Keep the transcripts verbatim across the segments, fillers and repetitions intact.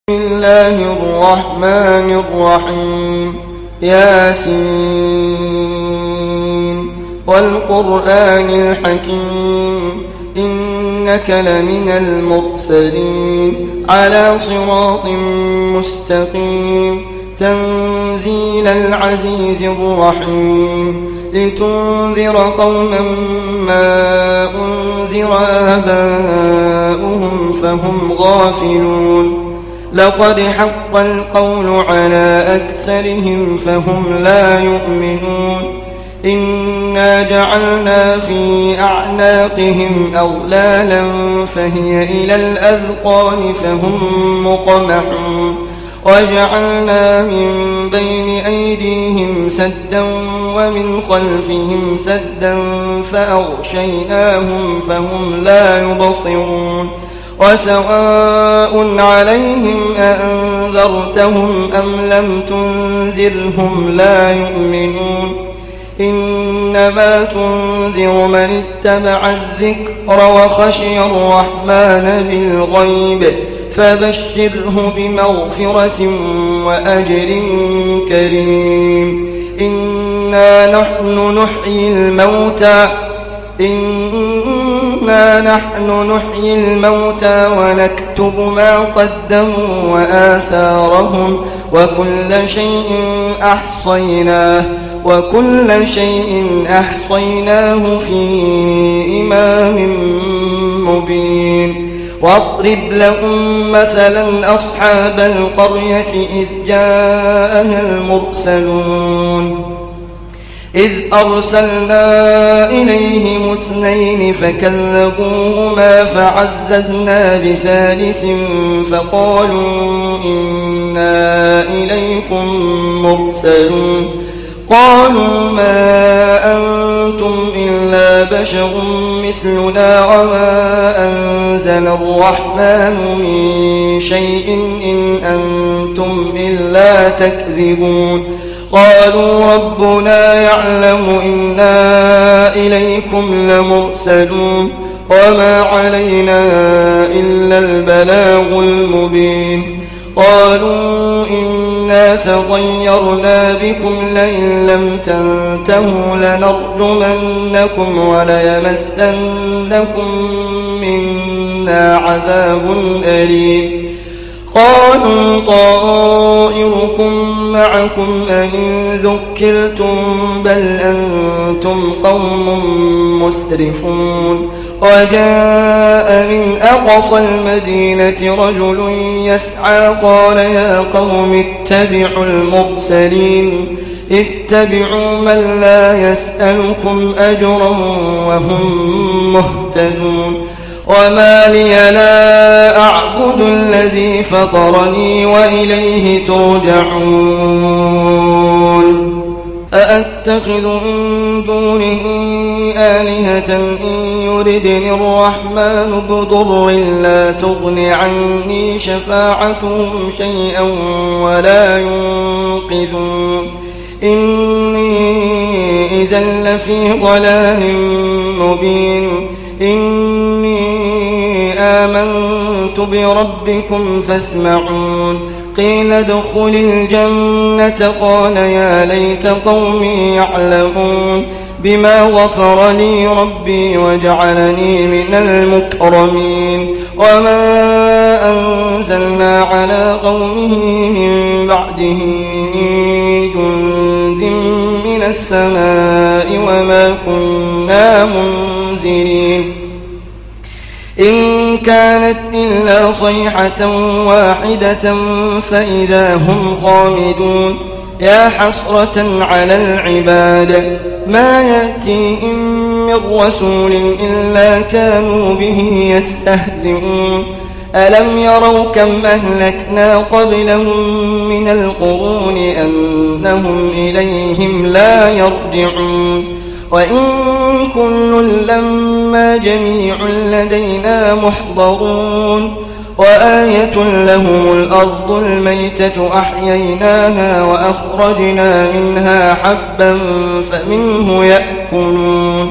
بسم الله الرحمن الرحيم ياسين والقرآن الحكيم إنك لمن المرسلين على صراط مستقيم تنزيل العزيز الرحيم لتنذر قوما ما أنذر آباؤهم فهم غافلون لقد حق القول على أكثرهم فهم لا يؤمنون إنا جعلنا في أعناقهم أغلالا فهي إلى الأذقان فهم مقمحون وجعلنا من بين أيديهم سدا ومن خلفهم سدا فأغشيناهم فهم لا يبصرون وسواء عليهم أأنذرتهم أم لم تنذرهم لا يؤمنون إنما تنذر من اتبع الذكر وخشي الرحمن بالغيب فبشره بمغفرة وأجر كريم إنا نحن نحيي الموتى إنا نحن نحيي الموتى ونكتب ما قدموا وآثارهم وكل شيء أحصيناه وكل شيء أحصيناه في إمام مبين واضرب لهم مثلا أصحاب القرية إذ جاءها المرسلون إذ أرسلنا إليهم اثنين فكذبوهما فعززنا بثالث فقالوا إنا إليكم مرسلون قالوا ما أنتم إلا بشر مثلنا وما أنزل الرحمن من شيء إن أنتم إلا تكذبون قالوا ربنا يعلم إنا إليكم لمرسلون وما علينا إلا البلاغ المبين قالوا إنا تطيرنا بكم لئن لم تنتهوا لنرجمنكم وليمسنكم منا عذاب أليم قالوا طائركم معكم أئن ذكرتم بل أنتم قوم مسرفون وجاء من أقصى المدينة رجل يسعى قال يا قوم اتبعوا المرسلين اتبعوا من لا يسألكم أجرا وهم مهتدون وما لي لا أعبد الذي فطرني وإليه ترجعون أأتخذ من دونه آلهة إن يردني الرحمن بضر لا تغن عني شفاعتهم شيئا ولا ينقذون إني إذا لفي ضلال مبين إني آمنت بربكم فاسمعون قيل ادخل الجنة قال يا ليت قومي يعلمون بما غفر لي ربي وجعلني من المكرمين وما أنزلنا على قومه من بعده من جند من السماء وما كنا منزلين إن كانت إلا صيحة واحدة فإذا هم خامدون يا حسرة على العباد ما يأتيهم من رسول إلا كانوا به يستهزئون ألم يروا كم أهلكنا قبلهم من القرون أنهم إليهم لا يرجعون وإن كل لما جميع لدينا محضرون وآية لهم الأرض الميتة أحييناها وأخرجنا منها حبا فمنه يأكلون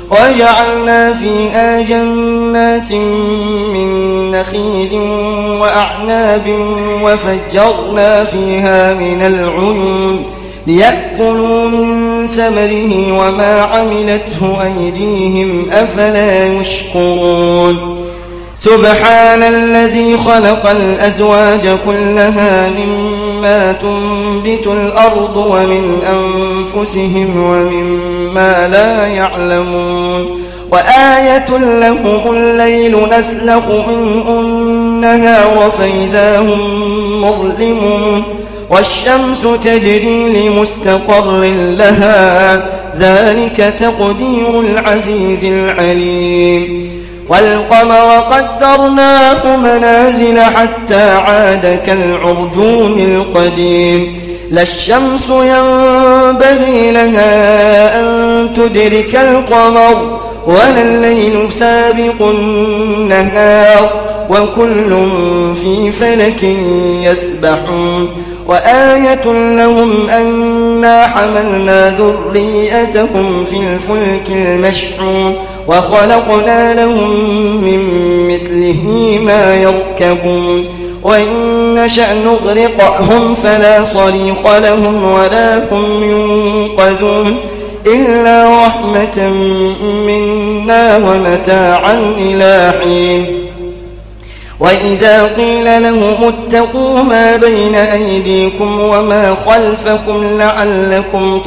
وجعلنا فيها جنات من نخيل وأعناب وفجرنا فيها من العيون ليأكلوا من ثمره وما عملته أيديهم أفلا يشكرون سبحان الذي خلق الأزواج كلها مما تنبت الأرض ومن أنفسهم ومما لا يعلمون وآية لهم الليل نسلخ منه النهار فإذا هم مظلمون والشمس تجري لمستقر لها ذلك تقدير العزيز العليم والقمر قدرناه منازل حتى عاد كالعرجون القديم لا الشمس ينبغي لها أن تدرك القمر ولا الليل سابق النهار وكل في فلك يسبحون وآية لهم أنا حملنا ذريتهم في الفلك المشحون وخلقنا لهم من مثله ما يركبون وإن نشأ نغرقهم فلا صريخ لهم ولا هم ينقذون إلا رحمة منا ومتاعا إلى حين وإذا قيل لهم اتقوا ما بين أيديكم وما خلفكم لعلكم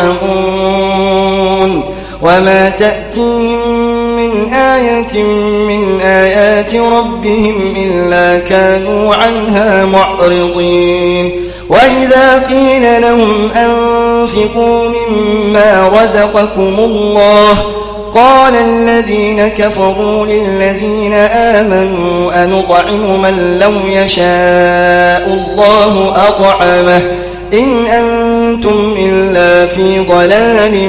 ترحمون وما تأتيهم من آية من آيات ربهم إلا كانوا عنها معرضين وإذا قيل لهم أنفقوا مما رزقكم الله قال الذين كفروا للذين آمنوا أنطعم من لو يشاء الله أطعمه إن أنتم إلا في ضلال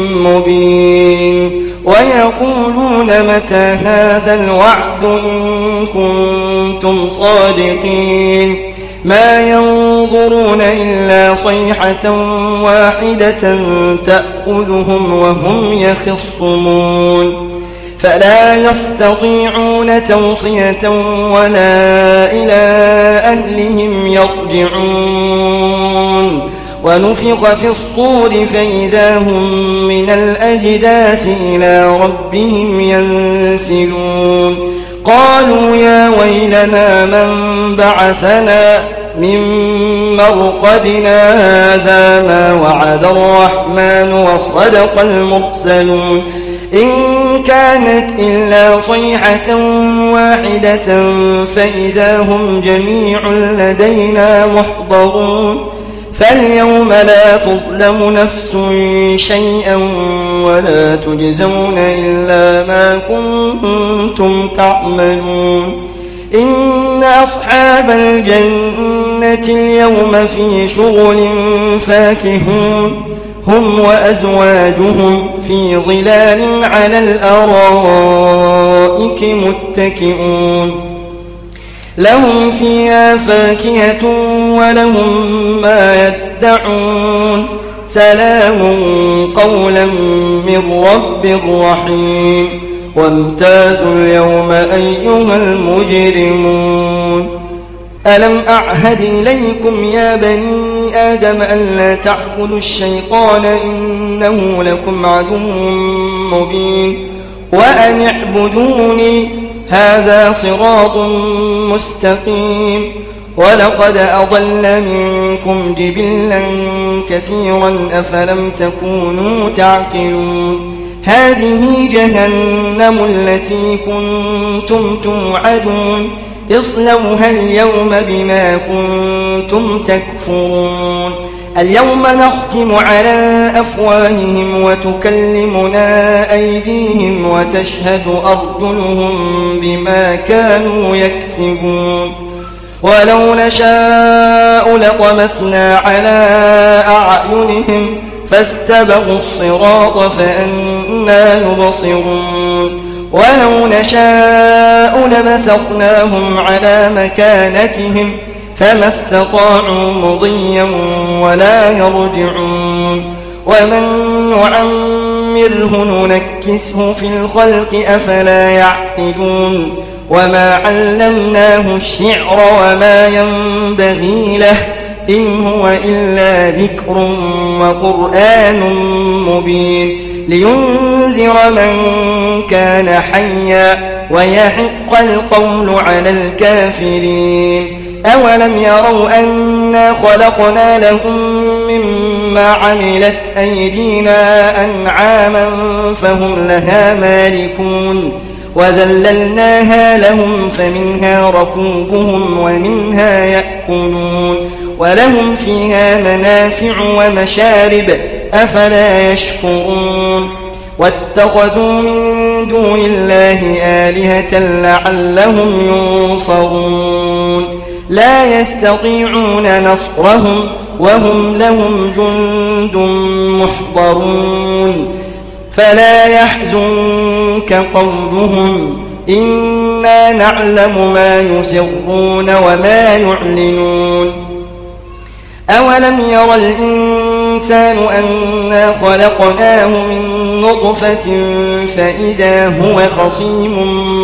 مبين ويقولون متى هذا الوعد إن كنتم صادقين ما ينظرون إلا صيحة واحدة تأخذهم وهم يخصمون فلا يستطيعون توصية ولا إلى أهلهم يرجعون ونفخ في الصور فإذا هم من الأجداث إلى ربهم ينسلون قالوا يا ويلنا من بعثنا من مرقدنا هذا ما وعد الرحمن وصدق المرسلون إن كانت إلا صيحة واحدة فإذا هم جميع لدينا محضرون فاليوم لا تظلم نفس شيئا ولا تجزون إلا ما كنتم تعملون إن أصحاب الجنة اليوم في شغل فاكهون هم وأزواجهم في ظلال على الأرائك متكئون لهم فيها فاكهة ولهم ما يدعون سلام قولا من رب رحيم وامتازوا اليوم أيها المجرمون ألم أعهد إليكم يا بني آدم ألا تعبدوا الشيطان إنه لكم عدو مبين وأن اعبدوني هذا صراط مستقيم ولقد أضل منكم جبلا كثيرا أفلم تكونوا تعقلون هذه جهنم التي كنتم توعدون اصلوها اليوم بما كنتم تكفرون اليوم نختم على أفواههم وتكلمنا أيديهم وتشهد أرجلهم بما كانوا يكسبون ولو نشاء لطمسنا على أعينهم فاستبقوا الصراط فأنى يبصرون ولو نشاء لمسخناهم على مكانتهم فما استطاعوا مضيا ولا يرجعون ومن نعمره ننكسه في الخلق أفلا يعقلون وما علمناه الشعر وما ينبغي له إن هو إلا ذكر وقرآن مبين لينذر من كان حيا ويحق القول على الكافرين أولم يروا أنا خلقنا لهم مما عملت أيدينا أنعاما فهم لها مالكون وذللناها لهم فمنها ركوبهم ومنها يأكلون ولهم فيها منافع ومشارب أفلا يشكرون واتخذوا من دون الله آلهة لعلهم ينصرون لا يستطيعون نصرهم وهم لهم جند محضرون فلا يحزنك قولهم إنا نعلم ما يسرون وما يعلنون أولم ير الإنسان أنا خلقناه من نطفة فإذا هو خصيم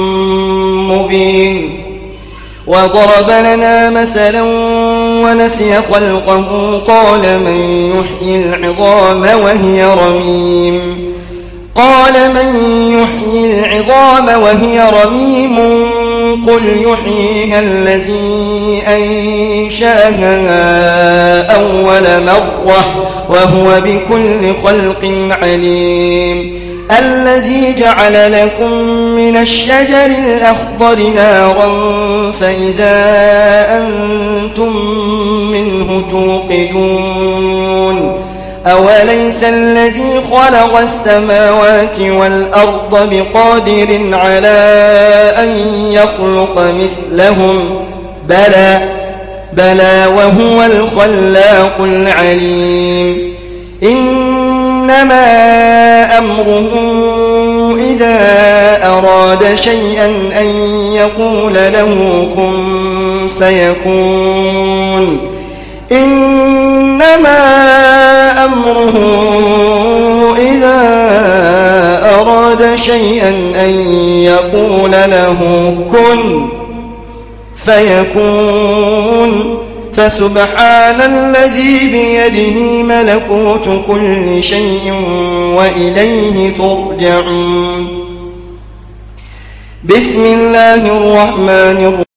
مبين وضرب لنا مثلا ونسي خلقه قال من يحيي العظام وهي رميم قال من يحيي العظام وهي رميم قل يحييها الذي أنشاها أول مرة وهو بكل خلق عليم الذي جعل لكم من الشجر الأخضر نارا فإذا أنتم منه توقدون أوليس الذي خلق السماوات والأرض بقادر على أن يخلق مثلهم بلى بلى وهو الخلاق العليم إنما أمره إذا أراد شيئا أن يقول له كن فيكون إنما أمره إذا أراد شيئا أن يقول له كن فيكون فسبحان الذي بيده ملكوت كل شيء وإليه ترجعون بسم الله الرحمن الرحيم